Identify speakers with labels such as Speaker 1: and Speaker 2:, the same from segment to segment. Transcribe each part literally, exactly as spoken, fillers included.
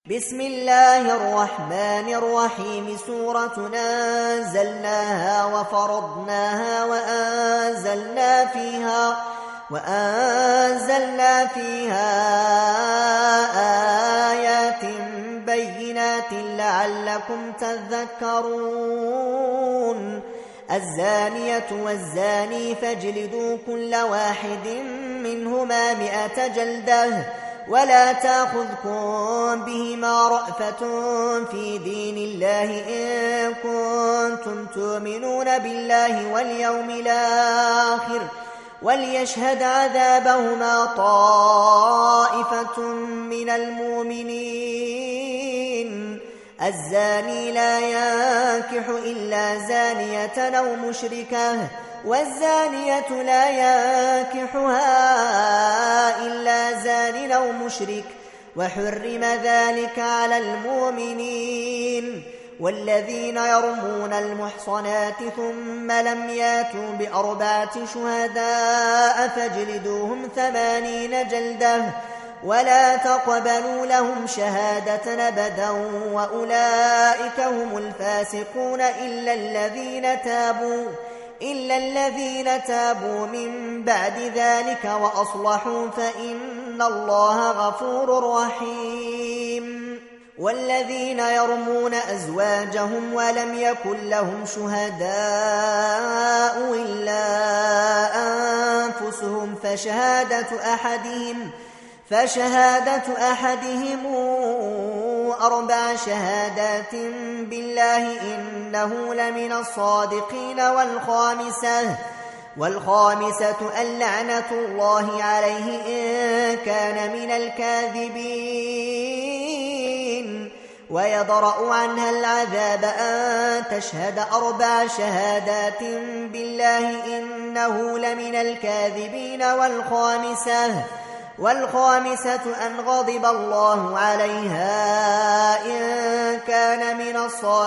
Speaker 1: بسم الله الرحمن الرحيم سورة أنزلناها وفرضناها وأنزلنا فيها وأنزلنا فيها آيات بينات لعلكم تذكرون الزانية والزاني فاجلدوا كل واحد منهما مئة جلدة ولا تأخذكم بهما رأفة في دين الله إن كنتم تؤمنون بالله واليوم الآخر وليشهد عذابهما طائفة من المؤمنين الزاني لا ينكح إلا زانية أو مشركة والزانية لا ينكحها إلا زان أو مشرك وحرم ذلك على المؤمنين والذين يرمون المحصنات ثم لم ياتوا بأربعة شهداء فاجلدوهم ثمانين جلدة ولا تقبلوا لهم شهادة أبدا وأولئك هم الفاسقون إلا الذين تابوا إلا الذين تابوا من بعد ذلك وأصلحوا فإن الله غفور رحيم والذين يرمون أزواجهم ولم يكن لهم شهداء إلا أنفسهم فشهادة أحدهم فشهادة أحدهم أربع شهادات بالله إنه لمن الصادقين والخامسة والخامسة اللعنة الله عليه إن كان من الكاذبين ويضرأ عنها العذاب أن تشهد أربع شهادات بالله إنه لمن الكاذبين والخامسة والخامسة أن غضب الله عليها إن كان من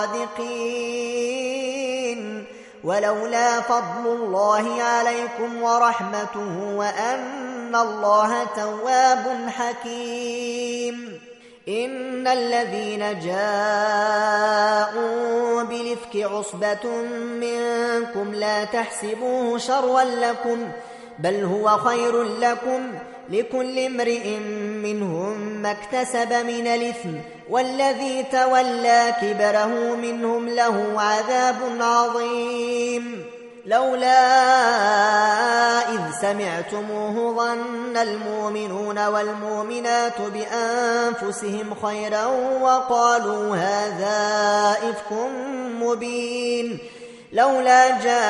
Speaker 1: الصادقين ولولا فضل الله عليكم ورحمته وأن الله تواب حكيم إن الذين جاءوا بالإفك عصبة منكم لا تحسبوه شرا لكم بل هو خير لكم لكل امرئ منهم ما اكتسب من الإثم والذي تولى كبره منهم له عذاب عظيم لولا إذ سمعتموه ظن المؤمنون والمؤمنات بأنفسهم خيرا وقالوا هذا إفك مبين لولا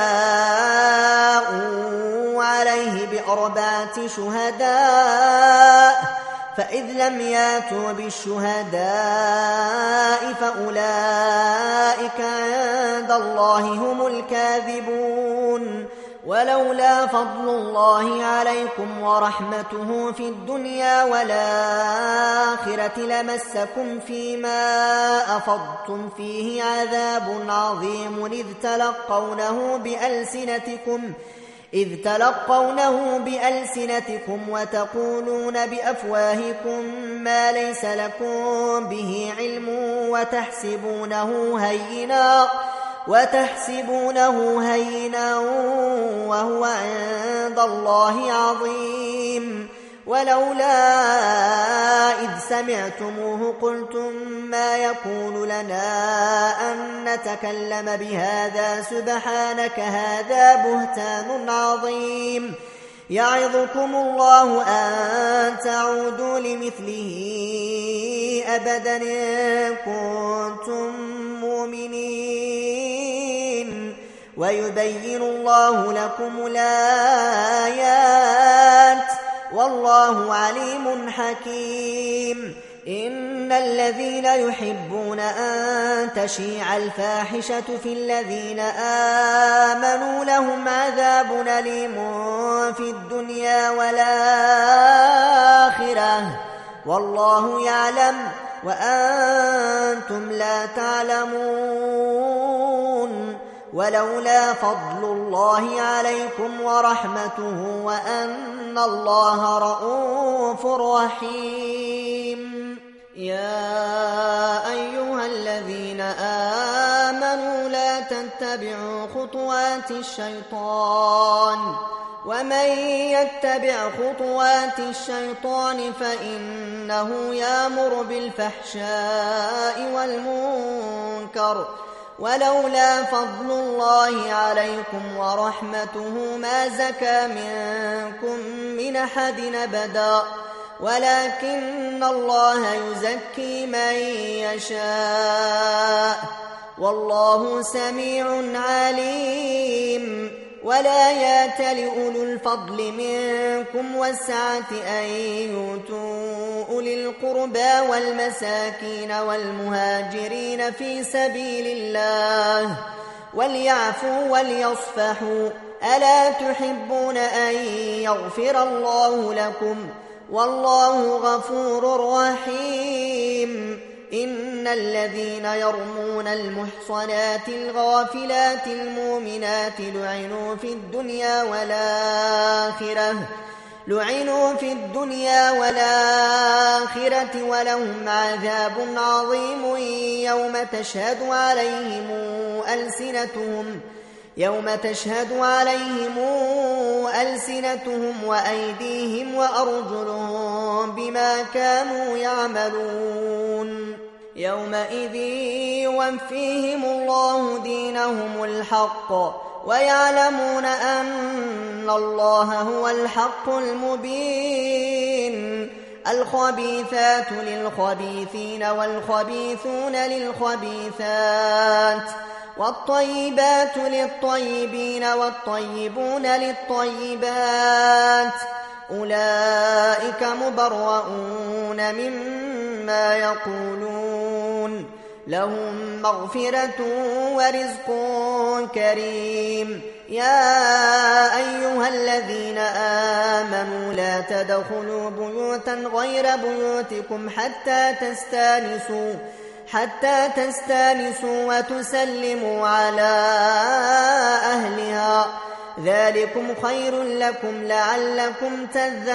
Speaker 1: جاءوا عليه بأربعة شهداء فإذ لم ياتوا بالشهداء فأولئك عند الله هم الكاذبون ولولا فضل الله عليكم ورحمته في الدنيا والآخرة لمسكم فيما أفضتم فيه عذاب عظيم إذ تلقونه بألسنتكم إذ تلقونه بألسنتكم وتقولون بأفواهكم ما ليس لكم به علم وتحسبونه هينا وتحسبونه هينا وهو عند الله عظيم ولولا إذ سمعتموه قلتم ما يكون لنا أن نتكلم بهذا سبحانك هذا بهتان عظيم يعظكم الله أن تعودوا لمثله أبدا إن كنتم مؤمنين ويبين الله لكم الآيات والله عليم حكيم إن الذين يحبون أن تشيع الفاحشة في الذين آمنوا لهم عذاب أليم في الدنيا والآخرة والله يعلم وأنتم لا تعلمون ولولا فضل الله عليكم ورحمته وأن الله رؤوف رحيم. يا تتبعوا خطوات الشيطان ومن يتبع خطوات الشيطان فإنه يأمر بالفحشاء والمنكر ولولا فضل الله عليكم ورحمته ما زكى منكم من أحد أبدا ولكن الله يزكي من يشاء والله سميع عليم. ولا يأتل أولو الفضل منكم والسعة أن يؤتوا أولي القربى والمساكين والمهاجرين في سبيل الله وليعفوا وليصفحوا ألا تحبون أن يغفر الله لكم والله غفور رحيم. إن الذين يرمون المحصنات الغافلات المؤمنات لعنوا في الدنيا والآخرة لعنوا في الدنيا والآخرة ولهم عذاب عظيم يوم تشهد عليهم ألسنتهم يوم تشهد عليهم ألسنتهم وأيديهم وأرجلهم بما كانوا يعملون يومئذ يوفيهم الله دينهم الحق ويعلمون أن الله هو الحق المبين. الخبيثات للخبيثين والخبيثون للخبيثات والطيبات للطيبين والطيبون للطيبات أولئك مبرؤون مما يقولون لهم مغفرة ورزق كريم. يا أيها الذين آمنوا لا تدخلوا بيوتا غير بيوتكم حتى تستانسوا حتى تستانسوا وتسلموا على أهلها ذلكم خير لكم لعلكم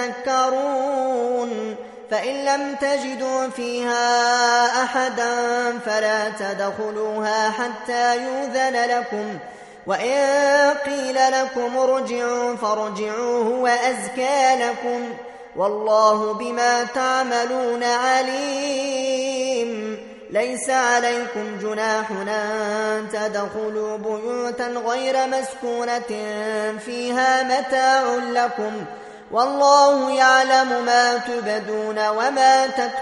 Speaker 1: تذكرون. فإن لم تجدوا فيها أحدا فلا تدخلوها حتى يؤذن لكم وإن قيل لكم ارجعوا فارجعوا هو أزكى لكم والله بما تعملون عليم. ليس عليكم جناح أن تدخلوا بيوتا غير مسكونة فيها متاع لكم والله يعلم ما تبدون وما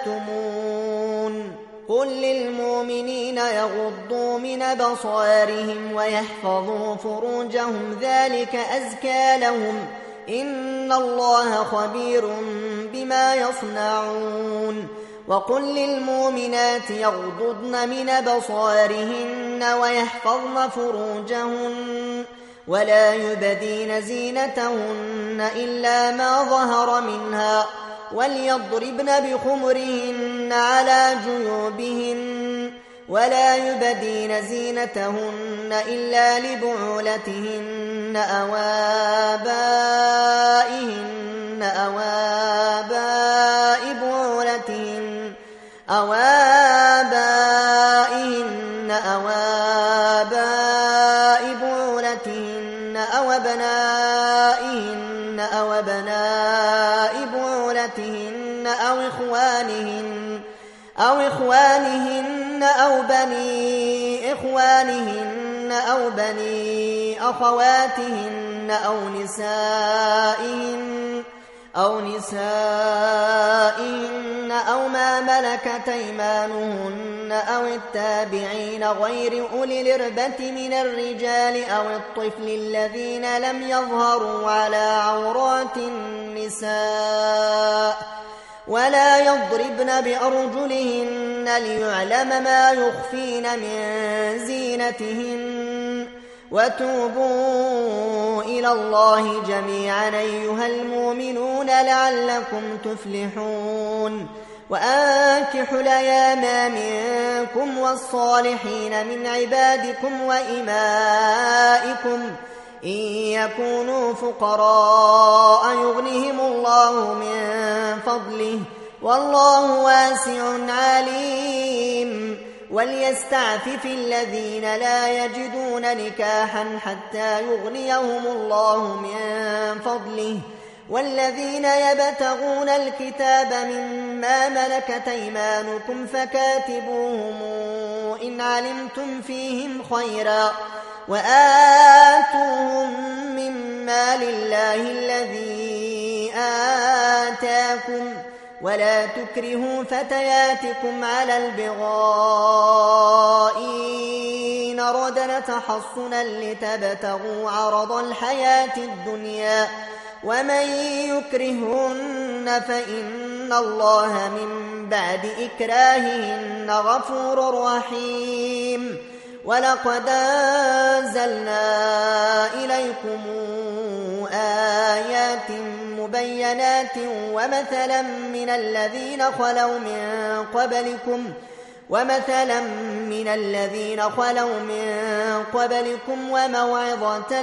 Speaker 1: تكتمون. قل للمؤمنين يغضوا من أبصارهم ويحفظوا فروجهم ذلك أزكى لهم إن الله خبير بما يصنعون. وقل للمؤمنات يغضضن من أبصارهن ويحفظن فروجهن ولا يبدين زينتهن إلا ما ظهر منها وليضربن بخمرهن على جيوبهن ولا يبدين زينتهن إلا لبعولتهن أو آبائهن أو آباء بعولتهن أو آبائهن أو آباء بعولتهن أو أبنائهن أو أبناء بعولتهن أو إخوانهن أو إخوانهن أو بني إخوانهن أو بني أخواتهن أو نسائهن أو نسائهن أو ما ملكت أيمانهن أو التابعين غير أولي الإربة من الرجال أو الطفل الذين لم يظهروا على عورات النساء ولا يضربن بأرجلهن ليعلم ما يخفين من زينتهن. وتوبوا إلى الله جميعا أيها المؤمنون لعلكم تفلحون. وأنكحوا الأيام منكم والصالحين من عبادكم وإمائكم إن يكونوا فقراء يغنهم الله من فضله والله واسع عليم. وليستعفف الذين لا يجدون نكاحا حتى يغنيهم الله من فضله والذين يبتغون الكتاب مما ملكت أيمانكم فكاتبوهم إن علمتم فيهم خيرا وآتوهم مما لله الذي آتاكم ولا تكرهوا فتياتكم على البغاء إن أردنا تحصنا لتبتغوا عرض الحياة الدنيا ومن يكرهن فإن الله من بعد إكراههن غفور رحيم ولقد أنزلنا إليكم آيات مبينات ومثلا من الذين خلوا من قبلكم ومثلا من الذين خلوا من قبلكم وموعظة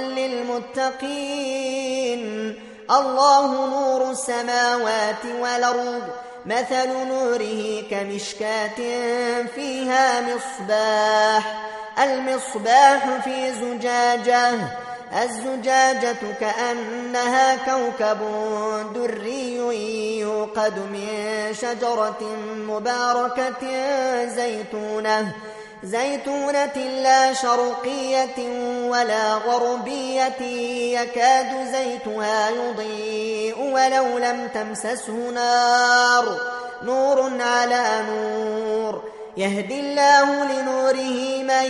Speaker 1: للمتقين الله نور السماوات والأرض مثل نوره كمشكاة فيها مصباح المصباح في زجاجة الزجاجة كأنها كوكب دري يوقد من شجرة مباركة زيتونة زيتونة لا شرقية ولا غربية يكاد زيتها يضيء ولو لم تمسسه نار نور على نور يهدي الله لنوره من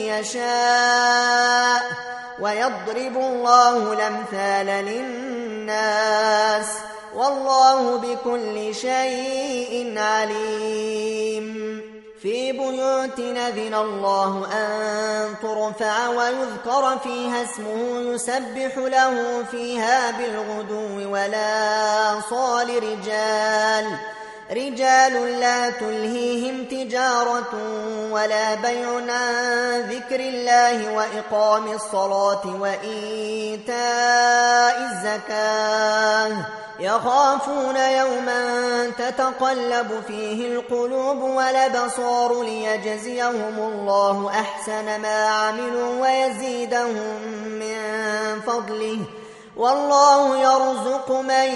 Speaker 1: يشاء ويضرب الله الأمثال للناس والله بكل شيء عليم في بيوت أذن الله أن ترفع ويذكر فيها اسمه يسبح له فيها بالغدو ولا صال رجال رجال لا تلهيهم تجارة ولا بيع عن ذكر الله وإقام الصلاة وإيتاء الزكاة يخافون يوما تتقلب فيه القلوب والأبصار ليجزيهم الله أحسن ما عملوا ويزيدهم من فضله والله يرزق من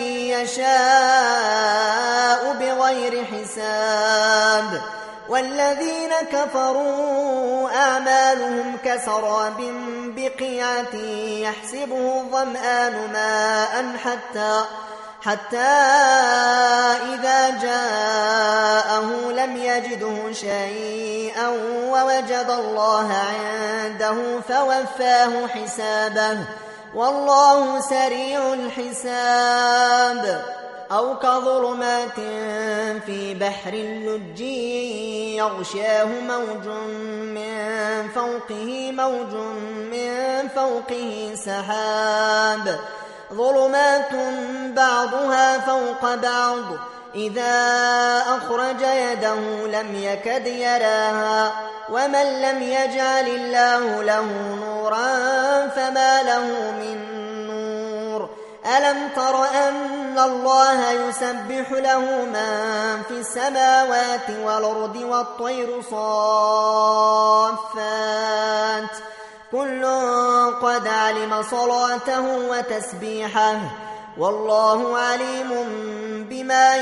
Speaker 1: يشاء بغير حساب والذين كفروا أعمالهم كسراب بقيعة يحسبه الظمآن ماء حتى حتى إذا جاءه لم يجده شيئا ووجد الله عنده فوفاه حسابه والله سريع الحساب أو كظلمات في بحر اللج يغشاه موج من فوقه موج من فوقه سحاب ظلمات بعضها فوق بعض إذا أخرج يده لم يكد يراها ومن لم يجعل الله له نورا فما له من نور ألم تر أن الله يسبح له من في السماوات والأرض والطير صافات كل قد علم صلاته وتسبيحه والله عليم بما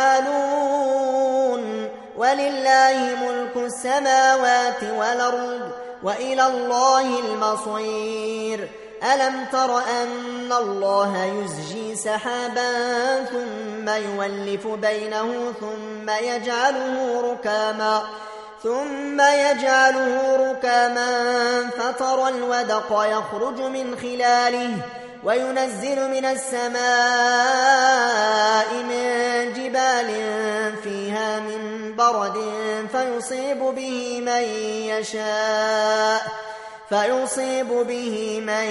Speaker 1: يفعلون ولله ملك السماوات والأرض وإلى الله المصير ألم تر أن الله يزجي سحابا ثم يولف بينه ثم يجعله ركاما ثم يجعله ركاما فترى الودق يخرج من خلاله وينزل من السماء من جبال فيها من برد فيصيب به من يشاء فيصيب به من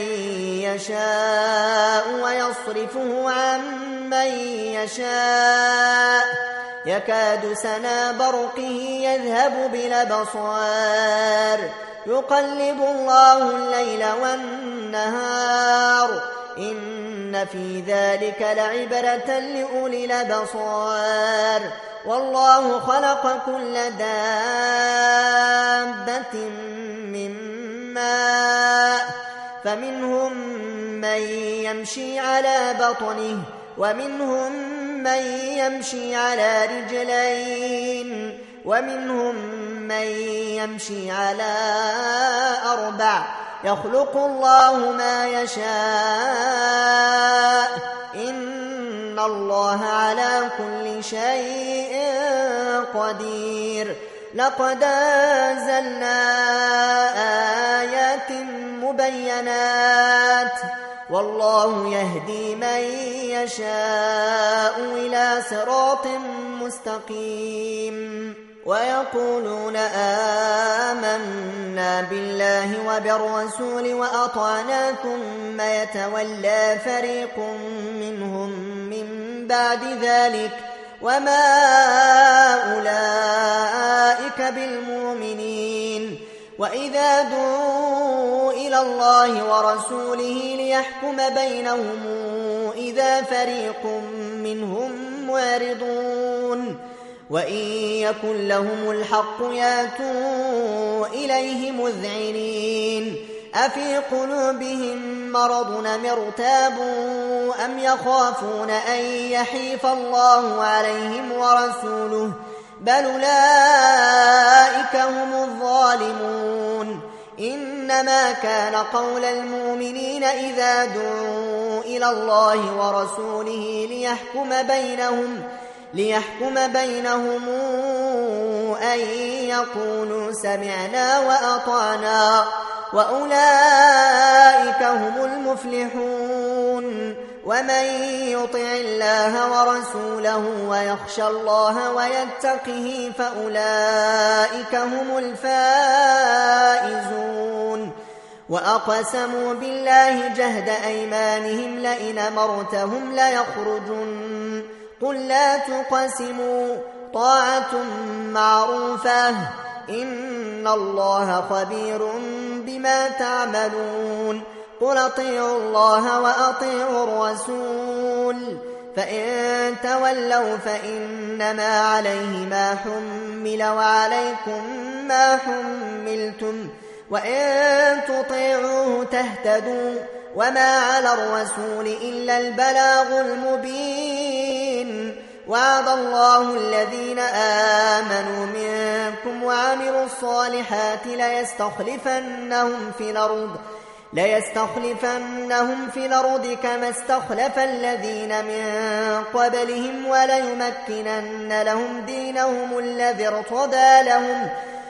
Speaker 1: يشاء ويصرفه عن من يشاء يكاد سنا برقه يذهب بالأبصار يقلب الله الليل والنهار إن في ذلك لعبرة لأولي الأبصار والله خلق كل دابة من ماء فمنهم من يمشي على بطنه ومنهم من يمشي على رجلين ومنهم من يمشي على أربع يخلق الله ما يشاء إن الله على كل شيء قدير لقد أنزلنا آيات مبينات والله يهدي من يشاء إلى صراط مستقيم ويقولون آمنا بالله وبالرسول وأطعنا ثم يتولى فريق منهم من بعد ذلك وما أولئك بالمؤمنين وإذا دعوا إلى الله ورسوله ليحكم بينهم إذا فريق منهم معرضون وإن يكن لهم الحق ياتوا إليه مذعنين أفي قلوبهم مرض أم ارتابوا أم يخافون أن يحيف الله عليهم ورسوله بل أولئك هم الظالمون إنما كان قول المؤمنين إذا دعوا إلى الله ورسوله ليحكم بينهم ليحكم بينهم أن يقولوا سمعنا وأطعنا وأولئك هم المفلحون ومن يطع الله ورسوله ويخشى الله ويتقه فأولئك هم الفائزون وأقسموا بالله جهد أيمانهم لئن أمرتهم ليخرجن قل لا تقسموا طاعة معروفة إن الله خبير بما تعملون قل أطيعوا الله وأطيعوا الرسول فإن تولوا فإنما عليه ما حمل وعليكم ما حملتم وإن تطيعوه تهتدوا وما على الرسول إلا البلاغ المبين وعد الله الذين آمنوا منكم وعملوا الصالحات ليستخلفنهم في الأرض ليستخلفنهم في الأرض كما استخلف الذين من قبلهم وليمكنن لهم دينهم الذي ارتضى لهم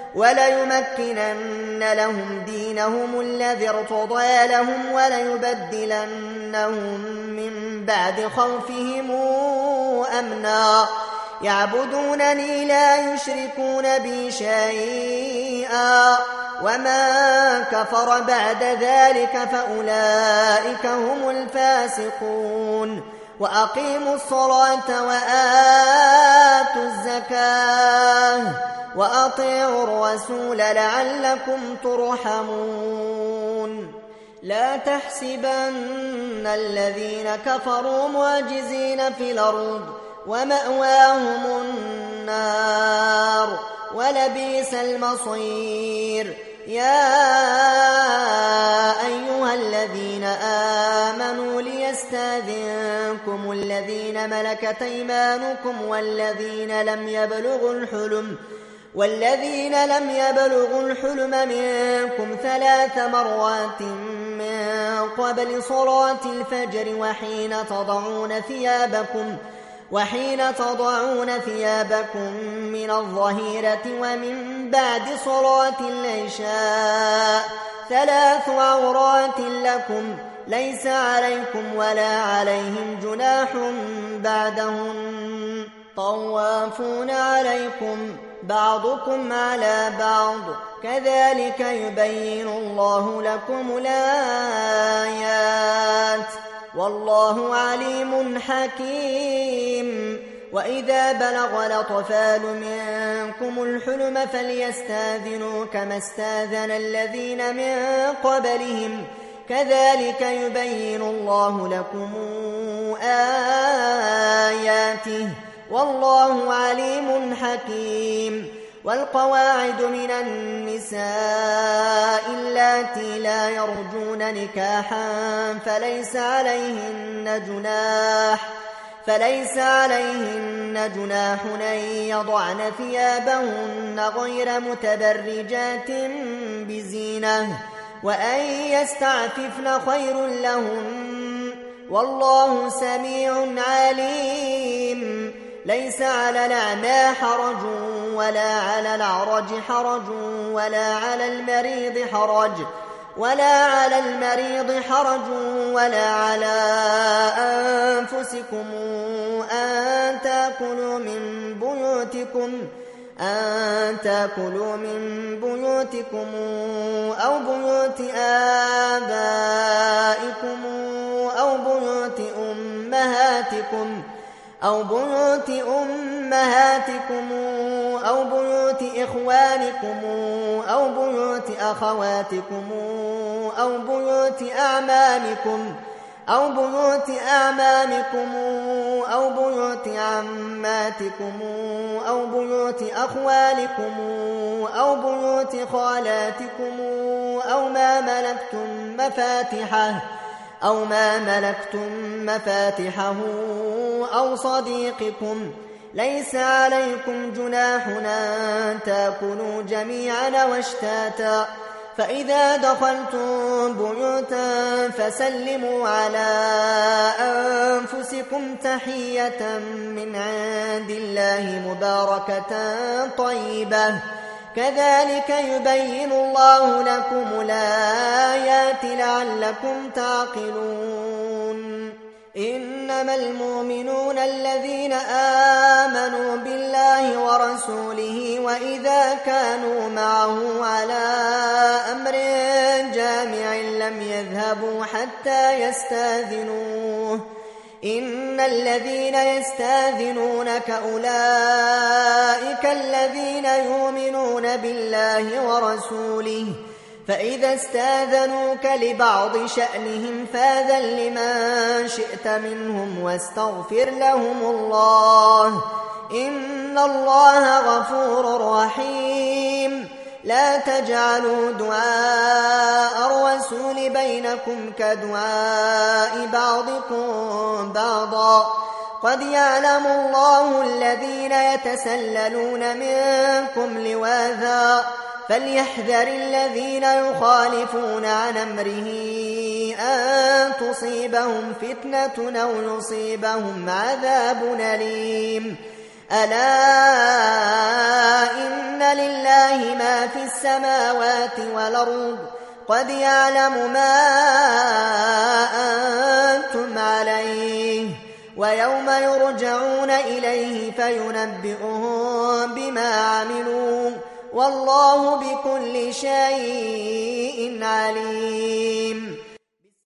Speaker 1: وليمكنن لهم دينهم الذي ارتضى لهم وليبدلنهم من بعد خوفهم أمنا يعبدونني لا يشركون بي شيئا وما كفر بعد ذلك فأولئك هم الفاسقون وأقيموا الصلاة وآتوا الزكاة وأطيعوا الرسول لعلكم ترحمون لا تحسبن الذين كفروا معجزين في الأرض ومأواهم النار ولبئس المصير يا أيها الذين آمنوا ليستاذنكم الذين ملكت أيمانكم والذين لم يبلغوا الحلم والذين لم يبلغوا الحلم منكم ثلاث مرات من قبل صلاة الفجر وحين تضعون ثيابكم وحين تضعون ثيابكم من الظهيرة ومن بعد صلاة العشاء ثلاث عورات لكم ليس عليكم ولا عليهم جناح بعدهن طوافون عليكم بعضكم على بعض كذلك يبين الله لكم الآيات والله عليم حكيم وإذا بلغ الأطفال منكم الحلم فليستاذنوا كما استاذن الذين من قبلهم كذلك يبين الله لكم آياته والله عليم حكيم. والقواعد من النساء اللاتي لا يرجون نكاحا فليس عليهن جناح فليس عليهن جناح أن يضعن ثيابهن غير متبرجات بزينة وأن يستعففن خير لهن والله سميع عليم. ليس على الأعمى حرج ولا على الأعرج حرج ولا على المريض حرج ولا على المريض حرج ولا على أنفسكم أن تأكلوا من بيوتكم أن تأكلوا من بيوتكم أو بيوت آبائكم أو بيوت أمهاتكم أو بيوت أمهاتكم أو بيوت إخوانكم أو بيوت أخواتكم أو بيوت أعمامكم أو بيوت أعمامكم أو بيوت عماتكم أو بيوت أخوالكم أو بيوت خالاتكم أو ما ملكتم مفاتحه أو ما ملكتم مفاتحه أو صديقكم. ليس عليكم جناح أن تأكلوا جميعا واشتاتا فإذا دخلتم بيوتا فسلموا على أنفسكم تحية من عند الله مباركة طيبة كذلك يبين الله لكم الآيات لعلكم تعقلون. إنما المؤمنون الذين آمنوا بالله ورسوله وإذا كانوا معه على أمر جامع لم يذهبوا حتى يستاذنوه إن الذين يستاذنونك أولئك الذين يؤمنون بالله ورسوله فإذا استاذنوك لبعض شأنهم فاذن لمن شئت منهم واستغفر لهم الله إن الله غفور رحيم. لا تجعلوا دعاء الرسول بينكم كدعاء بعضكم بعضا قد يعلم الله الذين يتسللون منكم لواذا فليحذر الذين يخالفون عن أمره أن تصيبهم فتنة أو يصيبهم عذاب أليم. ألا إن لله ما في السماوات والأرض قد يعلم ما أنتم عليه ويوم يرجعون إليه فينبئهم بما عملوا والله بكل شيء عليم.